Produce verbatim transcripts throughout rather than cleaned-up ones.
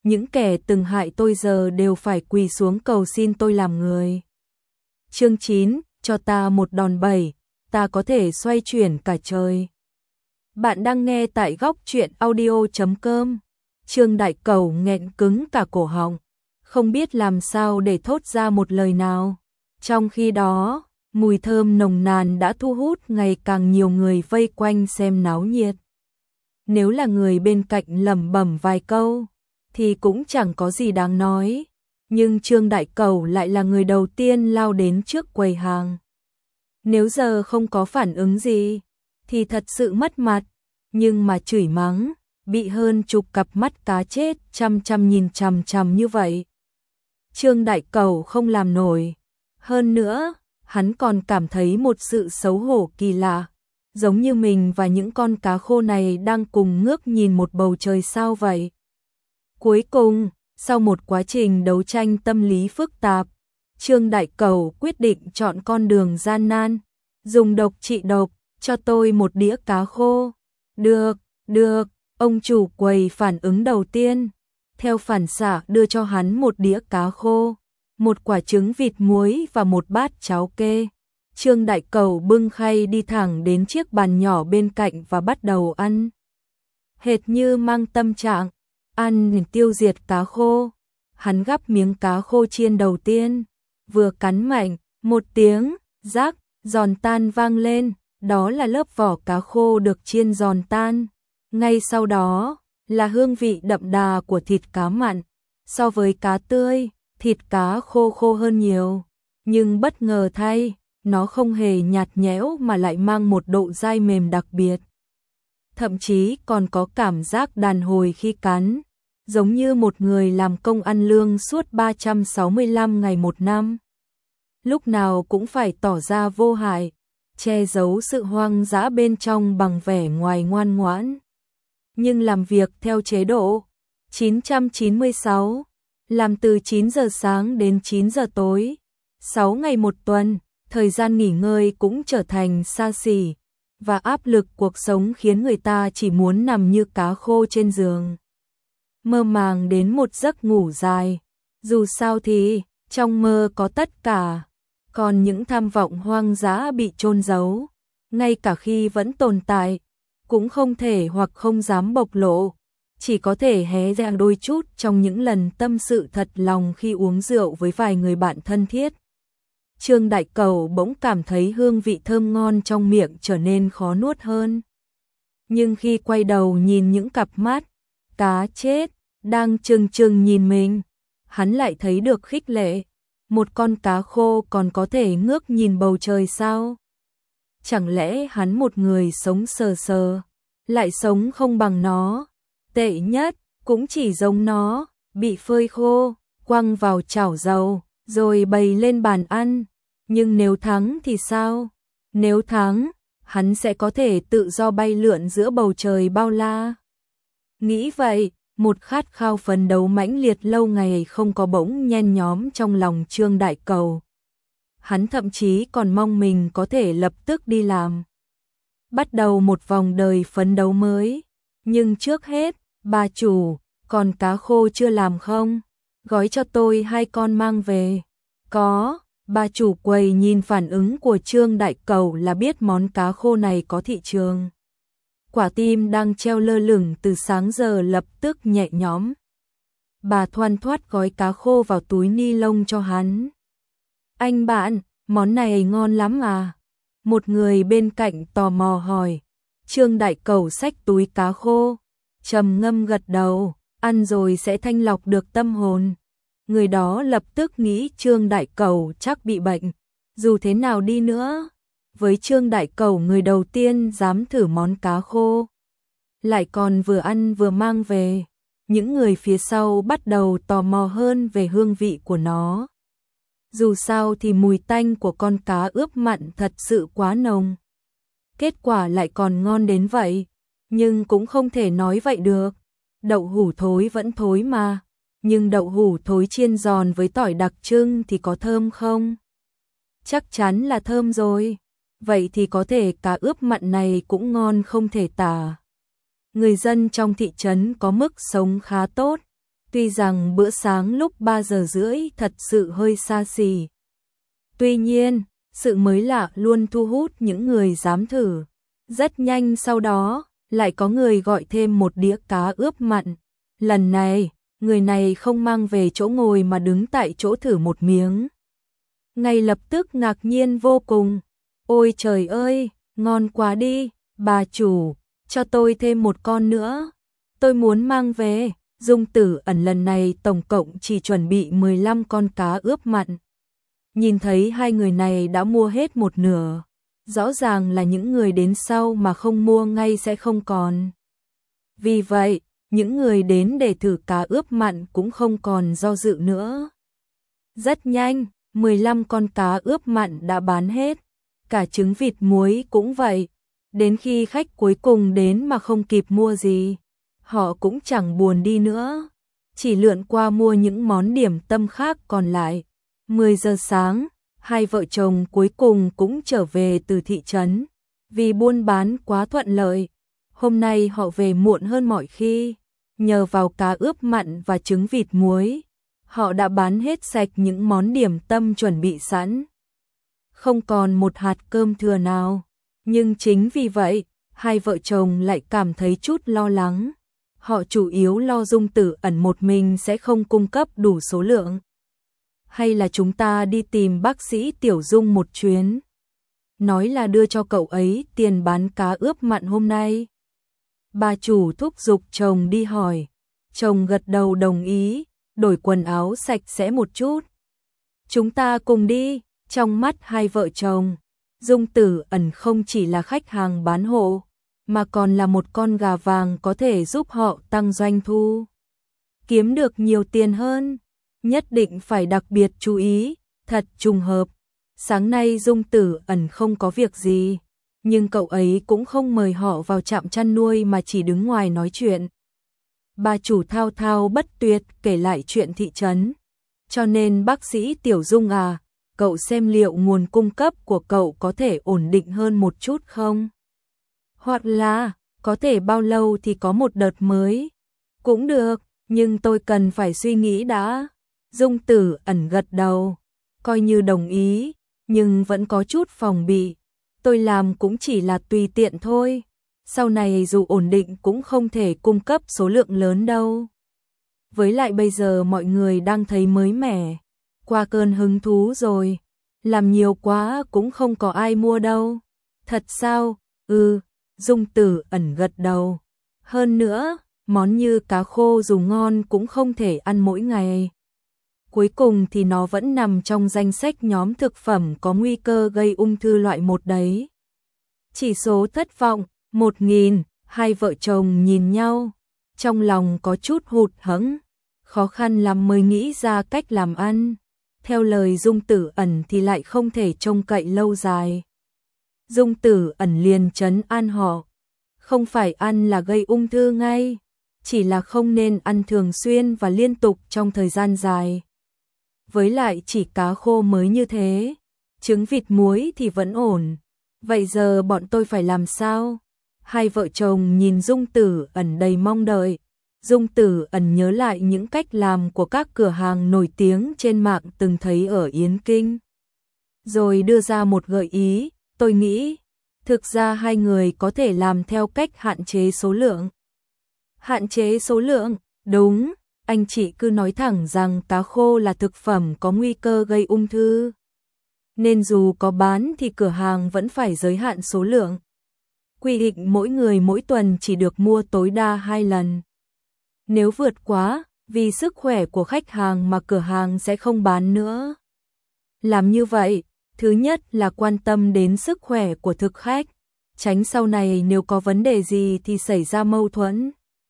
những kẻ từng hại tôi giờ đều phải quỳ xuống cầu xin tôi làm người. Chương chín, cho ta một đòn bẩy, ta có thể xoay chuyển cả trời. Bạn đang nghe tại góc truyện audio chấm com. Trương Đại Cẩu nghẹn cứng cả cổ họng, không biết làm sao để thốt ra một lời nào. Trong khi đó, mùi thơm nồng nàn đã thu hút ngày càng nhiều người vây quanh xem náo nhiệt. Nếu là người bên cạnh lẩm bẩm vài câu, thì cũng chẳng có gì đáng nói. Nhưng Trương Đại Cẩu lại là người đầu tiên lao đến trước quầy hàng. Nếu giờ không có phản ứng gì, thì thật sự mất mặt. Nhưng mà chửi mắng, bị hơn chục cặp mắt cá chết chăm chăm nhìn chằm chằm như vậy, Trương Đại Cẩu không làm nổi. Hơn nữa, hắn còn cảm thấy một sự xấu hổ kỳ lạ, giống như mình và những con cá khô này đang cùng ngước nhìn một bầu trời sao vậy. Cuối cùng, sau một quá trình đấu tranh tâm lý phức tạp, Trương Đại Cẩu quyết định chọn con đường gian nan, dùng độc trị độc, cho tôi một đĩa cá khô. Được, được, ông chủ quầy phản ứng đầu tiên, theo phản xạ đưa cho hắn một đĩa cá khô, một quả trứng vịt muối và một bát cháo kê. Trương Đại Cẩu bưng khay đi thẳng đến chiếc bàn nhỏ bên cạnh và bắt đầu ăn. Hệt như mang tâm trạng, ăn tiêu diệt cá khô. Hắn gắp miếng cá khô chiên đầu tiên, vừa cắn mạnh, một tiếng, rác, giòn tan vang lên, đó là lớp vỏ cá khô được chiên giòn tan. Ngay sau đó, là hương vị đậm đà của thịt cá mặn. So với cá tươi, thịt cá khô khô hơn nhiều. Nhưng bất ngờ thay, nó không hề nhạt nhẽo mà lại mang một độ dai mềm đặc biệt. Thậm chí còn có cảm giác đàn hồi khi cắn, giống như một người làm công ăn lương suốt ba trăm sáu mươi lăm ngày một năm. Lúc nào cũng phải tỏ ra vô hại, che giấu sự hoang dã bên trong bằng vẻ ngoài ngoan ngoãn. Nhưng làm việc theo chế độ chín trăm chín mươi sáu, làm từ chín giờ sáng đến chín giờ tối, sáu ngày một tuần, thời gian nghỉ ngơi cũng trở thành xa xỉ, và áp lực cuộc sống khiến người ta chỉ muốn nằm như cá khô trên giường, mơ màng đến một giấc ngủ dài. Dù sao thì, trong mơ có tất cả, còn những tham vọng hoang dã bị chôn giấu, ngay cả khi vẫn tồn tại, cũng không thể hoặc không dám bộc lộ, chỉ có thể hé ra đôi chút trong những lần tâm sự thật lòng khi uống rượu với vài người bạn thân thiết. Trương Đại Cẩu bỗng cảm thấy hương vị thơm ngon trong miệng trở nên khó nuốt hơn. Nhưng khi quay đầu nhìn những cặp mắt cá chết đang trừng trừng nhìn mình, hắn lại thấy được khích lệ. Một con cá khô còn có thể ngước nhìn bầu trời sao? Chẳng lẽ hắn một người sống sờ sờ, lại sống không bằng nó? Tệ nhất, cũng chỉ giống nó, bị phơi khô, quăng vào chảo dầu, rồi bày lên bàn ăn. Nhưng nếu thắng thì sao? Nếu thắng, hắn sẽ có thể tự do bay lượn giữa bầu trời bao la. Nghĩ vậy, một khát khao phấn đấu mãnh liệt lâu ngày không có bỗng nhen nhóm trong lòng Trương Đại Cẩu. Hắn thậm chí còn mong mình có thể lập tức đi làm, bắt đầu một vòng đời phấn đấu mới. Nhưng trước hết, bà chủ, còn cá khô chưa làm không? Gói cho tôi hai con mang về. Có, bà chủ quầy nhìn phản ứng của Trương Đại Cẩu là biết món cá khô này có thị trường. Quả tim đang treo lơ lửng từ sáng giờ lập tức nhẹ nhõm. Bà thoăn thoắt gói cá khô vào túi ni lông cho hắn. Anh bạn, món này ngon lắm à? Một người bên cạnh tò mò hỏi. Trương Đại Cẩu xách túi cá khô, trầm ngâm gật đầu, ăn rồi sẽ thanh lọc được tâm hồn. Người đó lập tức nghĩ Trương Đại Cẩu chắc bị bệnh. Dù thế nào đi nữa, với Trương Đại Cẩu người đầu tiên dám thử món cá khô, lại còn vừa ăn vừa mang về, những người phía sau bắt đầu tò mò hơn về hương vị của nó. Dù sao thì mùi tanh của con cá ướp mặn thật sự quá nồng. Kết quả lại còn ngon đến vậy, nhưng cũng không thể nói vậy được. Đậu hũ thối vẫn thối mà, nhưng đậu hũ thối chiên giòn với tỏi đặc trưng thì có thơm không? Chắc chắn là thơm rồi. Vậy thì có thể cá ướp mặn này cũng ngon không thể tả. Người dân trong thị trấn có mức sống khá tốt, Tuy rằng bữa sáng lúc ba giờ rưỡi thật sự hơi xa xỉ. Tuy nhiên, sự mới lạ luôn thu hút những người dám thử. Rất nhanh sau đó, lại có người gọi thêm một đĩa cá ướp mặn. Lần này, người này không mang về chỗ ngồi mà đứng tại chỗ thử một miếng. Ngay lập tức ngạc nhiên vô cùng. Ôi trời ơi, ngon quá đi, bà chủ, cho tôi thêm một con nữa. Tôi muốn mang về. Dung Tử Ẩn lần này tổng cộng chỉ chuẩn bị mười lăm con cá ướp mặn. Nhìn thấy hai người này đã mua hết một nửa. Rõ ràng là những người đến sau mà không mua ngay sẽ không còn. Vì vậy, những người đến để thử cá ướp mặn cũng không còn do dự nữa. Rất nhanh, mười lăm con cá ướp mặn đã bán hết. Cả trứng vịt muối cũng vậy. Đến khi khách cuối cùng đến mà không kịp mua gì, họ cũng chẳng buồn đi nữa. Chỉ lượn qua mua những món điểm tâm khác còn lại. mười giờ sáng, hai vợ chồng cuối cùng cũng trở về từ thị trấn. Vì buôn bán quá thuận lợi, hôm nay họ về muộn hơn mọi khi. Nhờ vào cá ướp mặn và trứng vịt muối, họ đã bán hết sạch những món điểm tâm chuẩn bị sẵn. Không còn một hạt cơm thừa nào. Nhưng chính vì vậy, hai vợ chồng lại cảm thấy chút lo lắng. Họ chủ yếu lo Dung Tử Ẩn một mình sẽ không cung cấp đủ số lượng. Hay là chúng ta đi tìm bác sĩ Tiểu Dung một chuyến? Nói là đưa cho cậu ấy tiền bán cá ướp mặn hôm nay. Bà chủ thúc giục chồng đi hỏi. Chồng gật đầu đồng ý, đổi quần áo sạch sẽ một chút. Chúng ta cùng đi. Trong mắt hai vợ chồng, Dung Tử Ẩn không chỉ là khách hàng bán hộ, mà còn là một con gà vàng có thể giúp họ tăng doanh thu. Kiếm được nhiều tiền hơn, nhất định phải đặc biệt chú ý, thật trùng hợp. Sáng nay Dung Tử Ẩn không có việc gì, nhưng cậu ấy cũng không mời họ vào trạm chăn nuôi mà chỉ đứng ngoài nói chuyện. Bà chủ thao thao bất tuyệt kể lại chuyện thị trấn. Cho nên bác sĩ Tiểu Dung à, cậu xem liệu nguồn cung cấp của cậu có thể ổn định hơn một chút không? Hoặc là, có thể bao lâu thì có một đợt mới? Cũng được, nhưng tôi cần phải suy nghĩ đã. Dung Tử Ẩn gật đầu, coi như đồng ý, nhưng vẫn có chút phòng bị. Tôi làm cũng chỉ là tùy tiện thôi. Sau này dù ổn định cũng không thể cung cấp số lượng lớn đâu. Với lại bây giờ mọi người đang thấy mới mẻ. Qua cơn hứng thú rồi, làm nhiều quá cũng không có ai mua đâu. Thật sao? Ừ, Dung Tử Ẩn gật đầu. Hơn nữa, món như cá khô dù ngon cũng không thể ăn mỗi ngày. Cuối cùng thì nó vẫn nằm trong danh sách nhóm thực phẩm có nguy cơ gây ung thư loại một đấy. Chỉ số thất vọng, một nghìn, hai vợ chồng nhìn nhau, trong lòng có chút hụt hẫng, khó khăn lắm mới nghĩ ra cách làm ăn. Theo lời Dung Tử Ẩn thì lại không thể trông cậy lâu dài. Dung Tử Ẩn liền trấn an họ. Không phải ăn là gây ung thư ngay, chỉ là không nên ăn thường xuyên và liên tục trong thời gian dài. Với lại chỉ cá khô mới như thế, trứng vịt muối thì vẫn ổn. Vậy giờ bọn tôi phải làm sao? Hai vợ chồng nhìn Dung Tử Ẩn đầy mong đợi. Dung Tử Ẩn nhớ lại những cách làm của các cửa hàng nổi tiếng trên mạng từng thấy ở Yến Kinh. Rồi đưa ra một gợi ý, tôi nghĩ, thực ra hai người có thể làm theo cách hạn chế số lượng. Hạn chế số lượng, đúng, anh chị cứ nói thẳng rằng cá khô là thực phẩm có nguy cơ gây ung thư. Nên dù có bán thì cửa hàng vẫn phải giới hạn số lượng. Quy định mỗi người mỗi tuần chỉ được mua tối đa hai lần. Nếu vượt quá, vì sức khỏe của khách hàng mà cửa hàng sẽ không bán nữa. Làm như vậy, thứ nhất là quan tâm đến sức khỏe của thực khách, tránh sau này nếu có vấn đề gì thì xảy ra mâu thuẫn.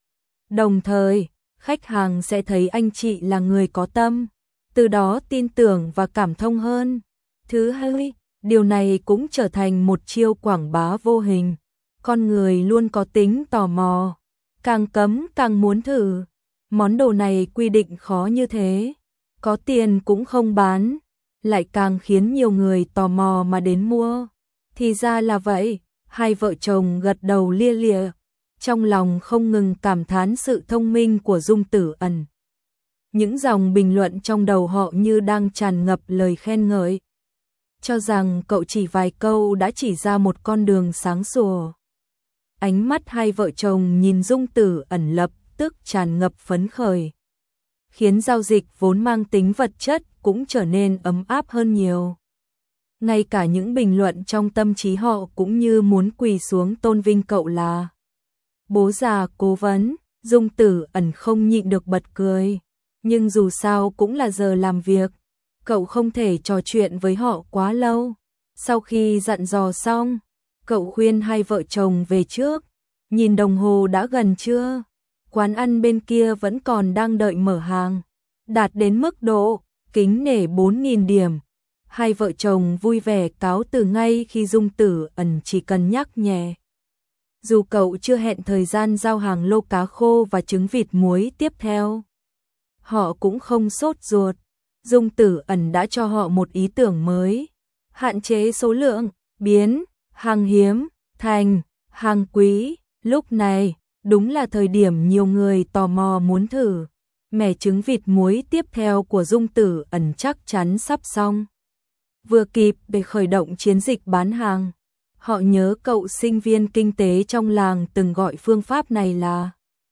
Đồng thời, khách hàng sẽ thấy anh chị là người có tâm, từ đó tin tưởng và cảm thông hơn. Thứ hai, điều này cũng trở thành một chiêu quảng bá vô hình. Con người luôn có tính tò mò, càng cấm càng muốn thử. Món đồ này quy định khó như thế, có tiền cũng không bán, lại càng khiến nhiều người tò mò mà đến mua. Thì ra là vậy, hai vợ chồng gật đầu lia lịa, trong lòng không ngừng cảm thán sự thông minh của Dung Tử Ẩn. Những dòng bình luận trong đầu họ như đang tràn ngập lời khen ngợi. Cho rằng cậu chỉ vài câu đã chỉ ra một con đường sáng sủa. Ánh mắt hai vợ chồng nhìn Dung Tử Ẩn lập tức tràn ngập phấn khởi, khiến giao dịch vốn mang tính vật chất cũng trở nên ấm áp hơn nhiều. Ngay cả những bình luận trong tâm trí họ cũng như muốn quỳ xuống tôn vinh cậu là bố già cố vấn. Dung Tử Ẩn không nhịn được bật cười, nhưng dù sao cũng là giờ làm việc, cậu không thể trò chuyện với họ quá lâu. Sau khi dặn dò xong, cậu khuyên hai vợ chồng về trước, nhìn đồng hồ đã gần trưa, quán ăn bên kia vẫn còn đang đợi mở hàng, đạt đến mức độ kính nể bốn nghìn điểm. Hai vợ chồng vui vẻ cáo từ ngay khi Dung Tử Ẩn chỉ cần nhắc nhẹ. Dù cậu chưa hẹn thời gian giao hàng lô cá khô và trứng vịt muối tiếp theo, họ cũng không sốt ruột. Dung Tử Ẩn đã cho họ một ý tưởng mới, hạn chế số lượng, biến hàng hiếm thành hàng quý. Lúc này, đúng là thời điểm nhiều người tò mò muốn thử. Mẻ trứng vịt muối tiếp theo của Dung Tử Ẩn chắc chắn sắp xong, vừa kịp để khởi động chiến dịch bán hàng. Họ nhớ cậu sinh viên kinh tế trong làng từng gọi phương pháp này là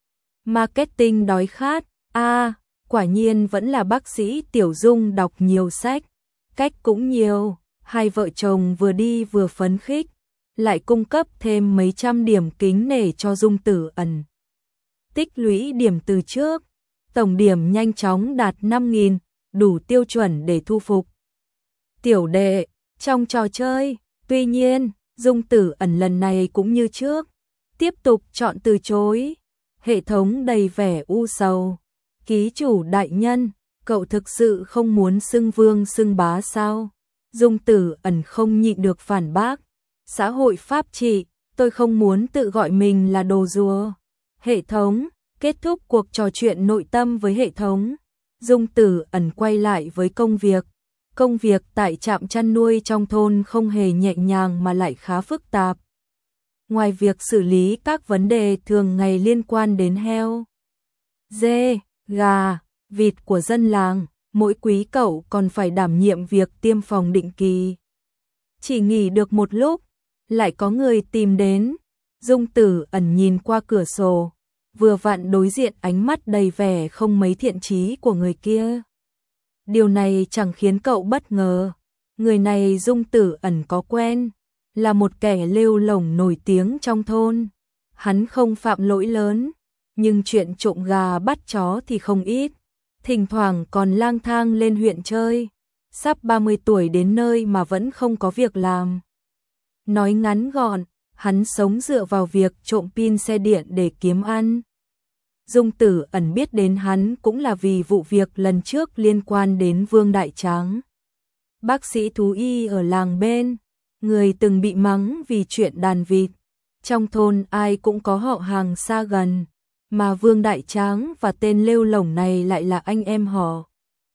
marketing đói khát. A, à, quả nhiên vẫn là bác sĩ Tiểu Dung đọc nhiều sách, cách cũng nhiều. Hai vợ chồng vừa đi vừa phấn khích, lại cung cấp thêm mấy trăm điểm kính nể cho Dung Tử Ẩn. Tích lũy điểm từ trước, tổng điểm nhanh chóng đạt năm nghìn, đủ tiêu chuẩn để thu phục tiểu đệ trong trò chơi. Tuy nhiên, Dung Tử Ẩn lần này cũng như trước, tiếp tục chọn từ chối. Hệ thống đầy vẻ u sầu. Ký chủ đại nhân, cậu thực sự không muốn xưng vương xưng bá sao? Dung Tử Ẩn không nhịn được phản bác. Xã hội pháp trị, tôi không muốn tự gọi mình là đồ rùa. Hệ thống, kết thúc cuộc trò chuyện nội tâm với hệ thống. Dung Tử Ẩn quay lại với công việc. Công việc tại trạm chăn nuôi trong thôn không hề nhẹ nhàng mà lại khá phức tạp. Ngoài việc xử lý các vấn đề thường ngày liên quan đến heo, dê, gà, vịt của dân làng, mỗi quý cậu còn phải đảm nhiệm việc tiêm phòng định kỳ. Chỉ nghỉ được một lúc, lại có người tìm đến. Dung Tử Ẩn nhìn qua cửa sổ, vừa vặn đối diện ánh mắt đầy vẻ không mấy thiện chí của người kia. Điều này chẳng khiến cậu bất ngờ. Người này Dung Tử Ẩn có quen, là một kẻ lêu lổng nổi tiếng trong thôn. Hắn không phạm lỗi lớn, nhưng chuyện trộm gà bắt chó thì không ít. Thỉnh thoảng còn lang thang lên huyện chơi. Sắp ba mươi tuổi đến nơi mà vẫn không có việc làm. Nói ngắn gọn, hắn sống dựa vào việc trộm pin xe điện để kiếm ăn. Dung Tử Ẩn biết đến hắn cũng là vì vụ việc lần trước liên quan đến Vương Đại Tráng, bác sĩ thú y ở làng bên, người từng bị mắng vì chuyện đàn vịt. Trong thôn ai cũng có họ hàng xa gần, mà Vương Đại Tráng và tên lêu lổng này lại là anh em họ.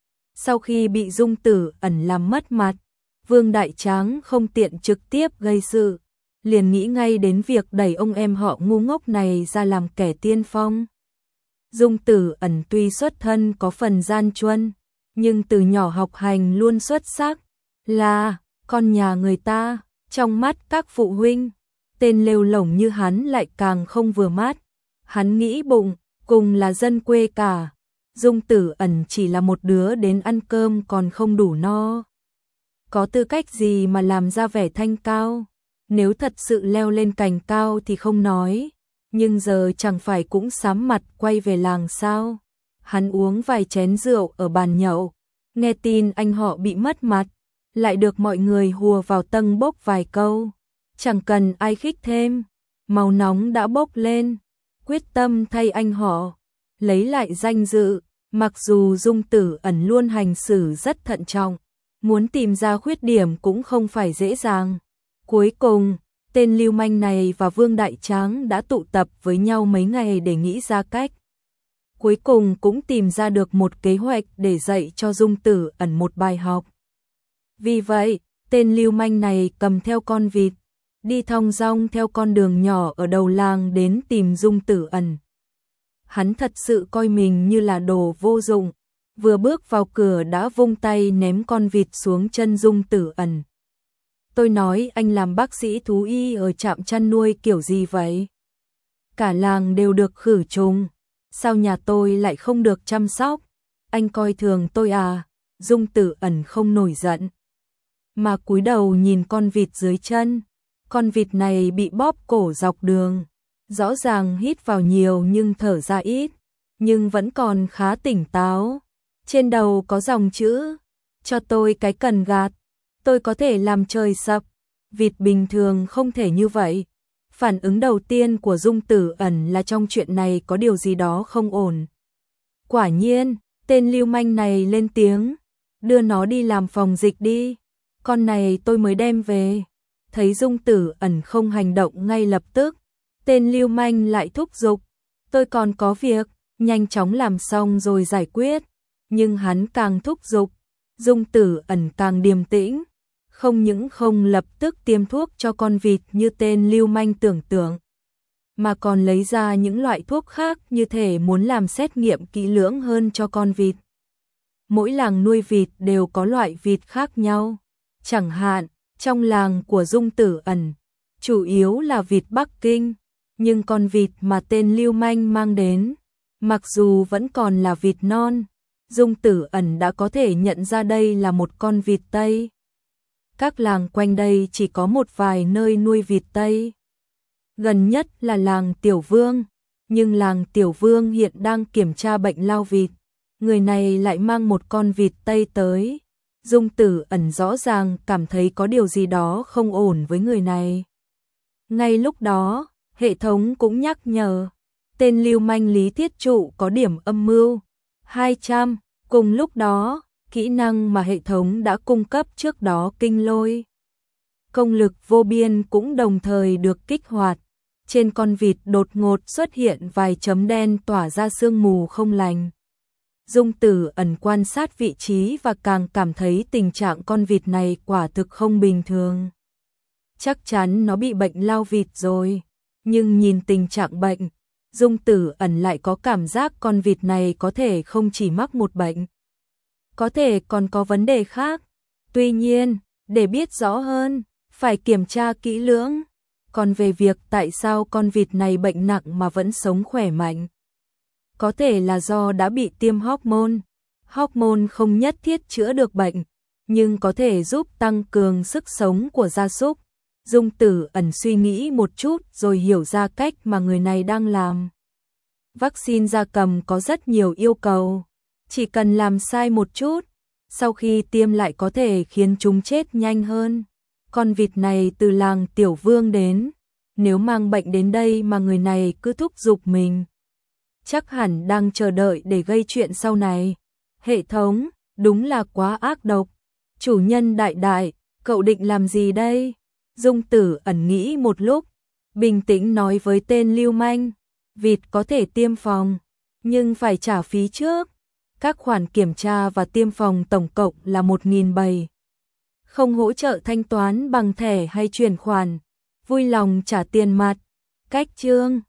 Sau khi bị Dung Tử Ẩn làm mất mặt, Vương Đại Tráng không tiện trực tiếp gây sự, liền nghĩ ngay đến việc đẩy ông em họ ngu ngốc này ra làm kẻ tiên phong. Dung Tử Ẩn tuy xuất thân có phần gian truân, nhưng từ nhỏ học hành luôn xuất sắc, là con nhà người ta. Trong mắt các phụ huynh, tên lêu lổng như hắn lại càng không vừa mắt. Hắn nghĩ bụng, cùng là dân quê cả, Dung Tử Ẩn chỉ là một đứa đến ăn cơm còn không đủ no. Có tư cách gì mà làm ra vẻ thanh cao? Nếu thật sự leo lên cành cao thì không nói, nhưng giờ chẳng phải cũng sám mặt quay về làng sao? Hắn uống vài chén rượu ở bàn nhậu, nghe tin anh họ bị mất mặt, lại được mọi người hùa vào tâng bốc vài câu. Chẳng cần ai khích thêm, máu nóng đã bốc lên, quyết tâm thay anh họ lấy lại danh dự. Mặc dù Dung Tử Ẩn luôn hành xử rất thận trọng, muốn tìm ra khuyết điểm cũng không phải dễ dàng. Cuối cùng, tên lưu manh này và Vương Đại Tráng đã tụ tập với nhau mấy ngày để nghĩ ra cách. Cuối cùng cũng tìm ra được một kế hoạch để dạy cho Dung Tử Ẩn một bài học. Vì vậy, tên lưu manh này cầm theo con vịt, đi thong dong theo con đường nhỏ ở đầu làng đến tìm Dung Tử Ẩn. Hắn thật sự coi mình như là đồ vô dụng, vừa bước vào cửa đã vung tay ném con vịt xuống chân Dung Tử Ẩn. Tôi nói anh làm bác sĩ thú y ở trạm chăn nuôi kiểu gì vậy? Cả làng đều được khử trùng, sao nhà tôi lại không được chăm sóc? Anh coi thường tôi à? Dung Tử Ẩn không nổi giận, mà cúi đầu nhìn con vịt dưới chân. Con vịt này bị bóp cổ dọc đường, rõ ràng hít vào nhiều nhưng thở ra ít, nhưng vẫn còn khá tỉnh táo. Trên đầu có dòng chữ, cho tôi cái cần gạt, tôi có thể làm trời sập. Vịt bình thường không thể như vậy. Phản ứng đầu tiên của Dung Tử Ẩn là trong chuyện này có điều gì đó không ổn. Quả nhiên, tên lưu manh này lên tiếng, đưa nó đi làm phòng dịch đi, con này tôi mới đem về. Thấy Dung Tử Ẩn không hành động ngay lập tức, tên lưu manh lại thúc giục, tôi còn có việc, nhanh chóng làm xong rồi giải quyết. Nhưng hắn càng thúc giục, Dung Tử Ẩn càng điềm tĩnh, không những không lập tức tiêm thuốc cho con vịt như tên lưu manh tưởng tượng, mà còn lấy ra những loại thuốc khác như thể muốn làm xét nghiệm kỹ lưỡng hơn cho con vịt. Mỗi làng nuôi vịt đều có loại vịt khác nhau, chẳng hạn, trong làng của Dung Tử Ẩn, chủ yếu là vịt Bắc Kinh, nhưng con vịt mà tên lưu manh mang đến, mặc dù vẫn còn là vịt non, Dung Tử Ẩn đã có thể nhận ra đây là một con vịt Tây. Các làng quanh đây chỉ có một vài nơi nuôi vịt Tây. Gần nhất là làng Tiểu Vương, nhưng làng Tiểu Vương hiện đang kiểm tra bệnh lao vịt. Người này lại mang một con vịt Tây tới. Dung Tử Ẩn rõ ràng cảm thấy có điều gì đó không ổn với người này. Ngay lúc đó, hệ thống cũng nhắc nhở, tên lưu manh Lý Thiết Trụ có điểm âm mưu hai trăm. Cùng lúc đó, kỹ năng mà hệ thống đã cung cấp trước đó kinh lôi công lực vô biên cũng đồng thời được kích hoạt. Trên con vịt đột ngột xuất hiện vài chấm đen tỏa ra sương mù không lành. Dung Tử Ẩn quan sát vị trí và càng cảm thấy tình trạng con vịt này quả thực không bình thường. Chắc chắn nó bị bệnh lao vịt rồi, nhưng nhìn tình trạng bệnh, Dung Tử Ẩn lại có cảm giác con vịt này có thể không chỉ mắc một bệnh, có thể còn có vấn đề khác. Tuy nhiên, để biết rõ hơn, phải kiểm tra kỹ lưỡng. Còn về việc tại sao con vịt này bệnh nặng mà vẫn sống khỏe mạnh, có thể là do đã bị tiêm hormone. Hormone không nhất thiết chữa được bệnh, nhưng có thể giúp tăng cường sức sống của gia súc. Dung Tử Ẩn suy nghĩ một chút rồi hiểu ra cách mà người này đang làm. Vaccine gia cầm có rất nhiều yêu cầu, chỉ cần làm sai một chút, sau khi tiêm lại có thể khiến chúng chết nhanh hơn. Con vịt này từ làng Tiểu Vương đến, nếu mang bệnh đến đây mà người này cứ thúc giục mình, chắc hẳn đang chờ đợi để gây chuyện sau này. Hệ thống, đúng là quá ác độc. Chủ nhân đại đại, cậu định làm gì đây? Dung Tử Ẩn nghĩ một lúc, bình tĩnh nói với tên lưu manh, vịt có thể tiêm phòng, nhưng phải trả phí trước. Các khoản kiểm tra và tiêm phòng tổng cộng là một nghìn bảy trăm. Không hỗ trợ thanh toán bằng thẻ hay chuyển khoản, vui lòng trả tiền mặt. Cách chương